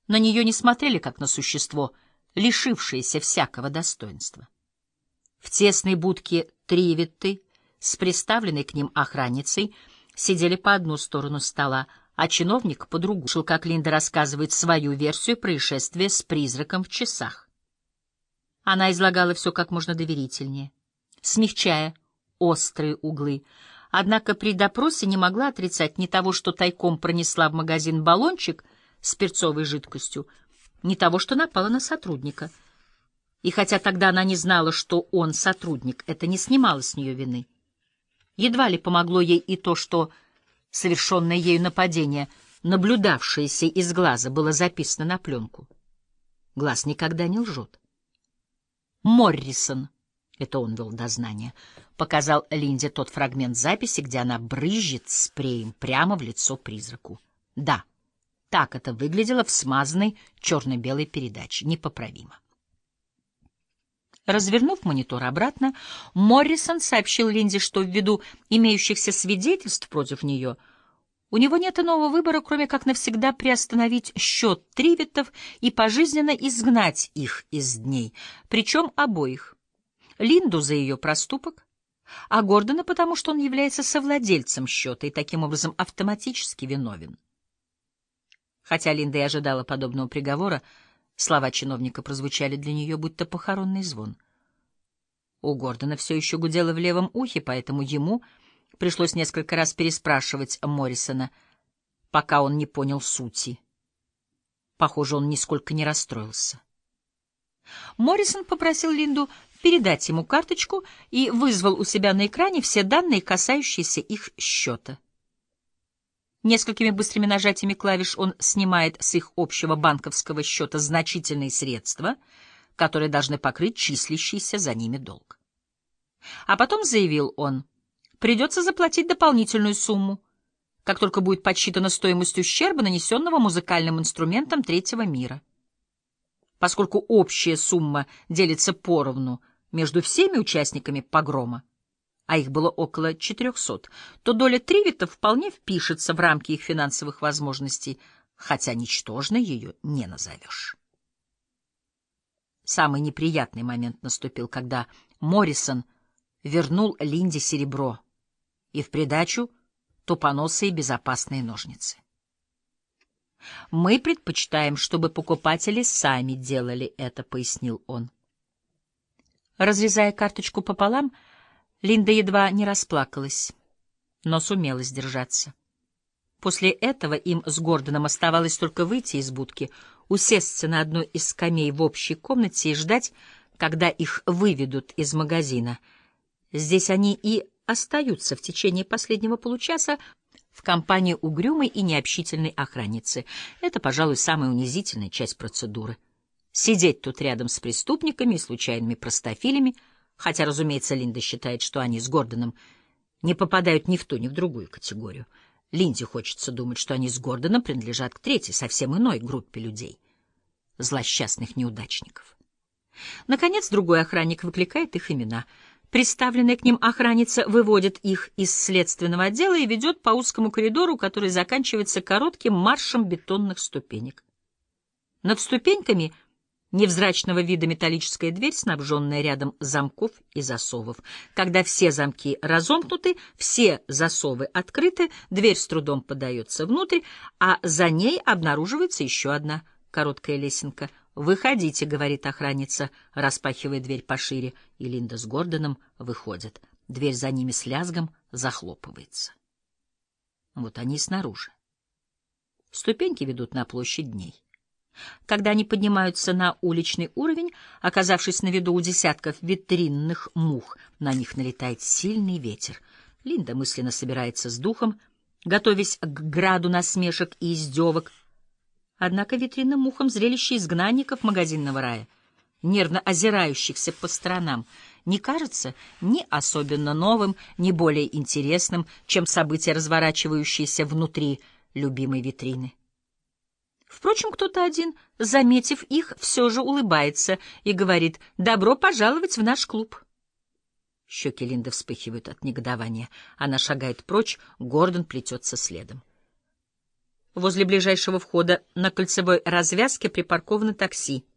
На нее не смотрели, как на существо, лишившееся всякого достоинства. В тесной будке Тривитты с приставленной к ним охранницей сидели по одну сторону стола, а чиновник по другую. Слушал, как Линда рассказывает свою версию происшествия с призраком в часах. Она излагала все как можно доверительнее, смягчая острые углы, однако при допросе не могла отрицать ни того, что тайком пронесла в магазин баллончик с перцовой жидкостью, ни того, что напала на сотрудника. И хотя тогда она не знала, что он сотрудник, это не снимало с нее вины. Едва ли помогло ей и то, что совершенное ею нападение, наблюдавшееся из глаза, было записано на пленку. Глаз никогда не лжет. Моррисон, это он вел дознание, показал Линде тот фрагмент записи, где она брызжет спреем прямо в лицо призраку. Да, так это выглядело в смазанной черно-белой передаче. Непоправимо. Развернув монитор обратно, Моррисон сообщил Линде, что ввиду имеющихся свидетельств против нее у него нет иного выбора, кроме как навсегда приостановить счет Тривиттов и пожизненно изгнать их из дней, причем обоих. Линду за ее проступок, а Гордона потому, что он является совладельцем счета и таким образом автоматически виновен. Хотя Линда и ожидала подобного приговора, слова чиновника прозвучали для нее будто похоронный звон. У Гордона все еще гудело в левом ухе, поэтому ему пришлось несколько раз переспрашивать Моррисона, пока он не понял сути. Похоже, он нисколько не расстроился. Моррисон попросил Линду передать ему карточку и вызвал у себя на экране все данные, касающиеся их счета. Несколькими быстрыми нажатиями клавиш он снимает с их общего банковского счета значительные средства, которые должны покрыть числящийся за ними долг. А потом, заявил он, придется заплатить дополнительную сумму, как только будет подсчитана стоимость ущерба, нанесенного музыкальным инструментам третьего мира. Поскольку общая сумма делится поровну между всеми участниками погрома, а их было около 400, то доля Тривиттов вполне впишется в рамки их финансовых возможностей, хотя ничтожной ее не назовешь. Самый неприятный момент наступил, когда Моррисон вернул Линде серебро и в придачу тупоносые безопасные ножницы. «Мы предпочитаем, чтобы покупатели сами делали это», — пояснил он. Разрезая карточку пополам, Линда едва не расплакалась, но сумела сдержаться. После этого им с Гордоном оставалось только выйти из будки, усесться на одну из скамей в общей комнате и ждать, когда их выведут из магазина. Здесь они и остаются в течение последнего получаса в компании угрюмой и необщительной охранницы. Это, пожалуй, самая унизительная часть процедуры. Сидеть тут рядом с преступниками и случайными простофилями, хотя, разумеется, Линда считает, что они с Гордоном не попадают ни в ту, ни в другую категорию. Линде хочется думать, что они с Гордоном принадлежат к третьей, совсем иной группе людей — злосчастных неудачников. Наконец, другой охранник выкликает их имена. Представленная к ним охранница выводит их из следственного отдела и ведет по узкому коридору, который заканчивается коротким маршем бетонных ступенек. Над ступеньками невзрачного вида металлическая дверь, снабженная рядом замков и засовов. Когда все замки разомкнуты, все засовы открыты, дверь с трудом подается внутрь, а за ней обнаруживается еще одна короткая лесенка. «Выходите», — говорит охранница, распахивая дверь пошире, и Линда с Гордоном выходят. Дверь за ними с лязгом захлопывается. Вот они и снаружи. Ступеньки ведут на площадь дней. Когда они поднимаются на уличный уровень, оказавшись на виду у десятков витринных мух, на них налетает сильный ветер. Линда мысленно собирается с духом, готовясь к граду насмешек и издевок. Однако витринным мухам зрелище изгнанников магазинного рая, нервно озирающихся по сторонам, не кажется ни особенно новым, ни более интересным, чем события, разворачивающиеся внутри любимой витрины. Впрочем, кто-то один, заметив их, все же улыбается и говорит: «Добро пожаловать в наш клуб». Щеки Линды вспыхивают от негодования. Она шагает прочь, Гордон плетется следом. Возле ближайшего входа на кольцевой развязке припарковано такси.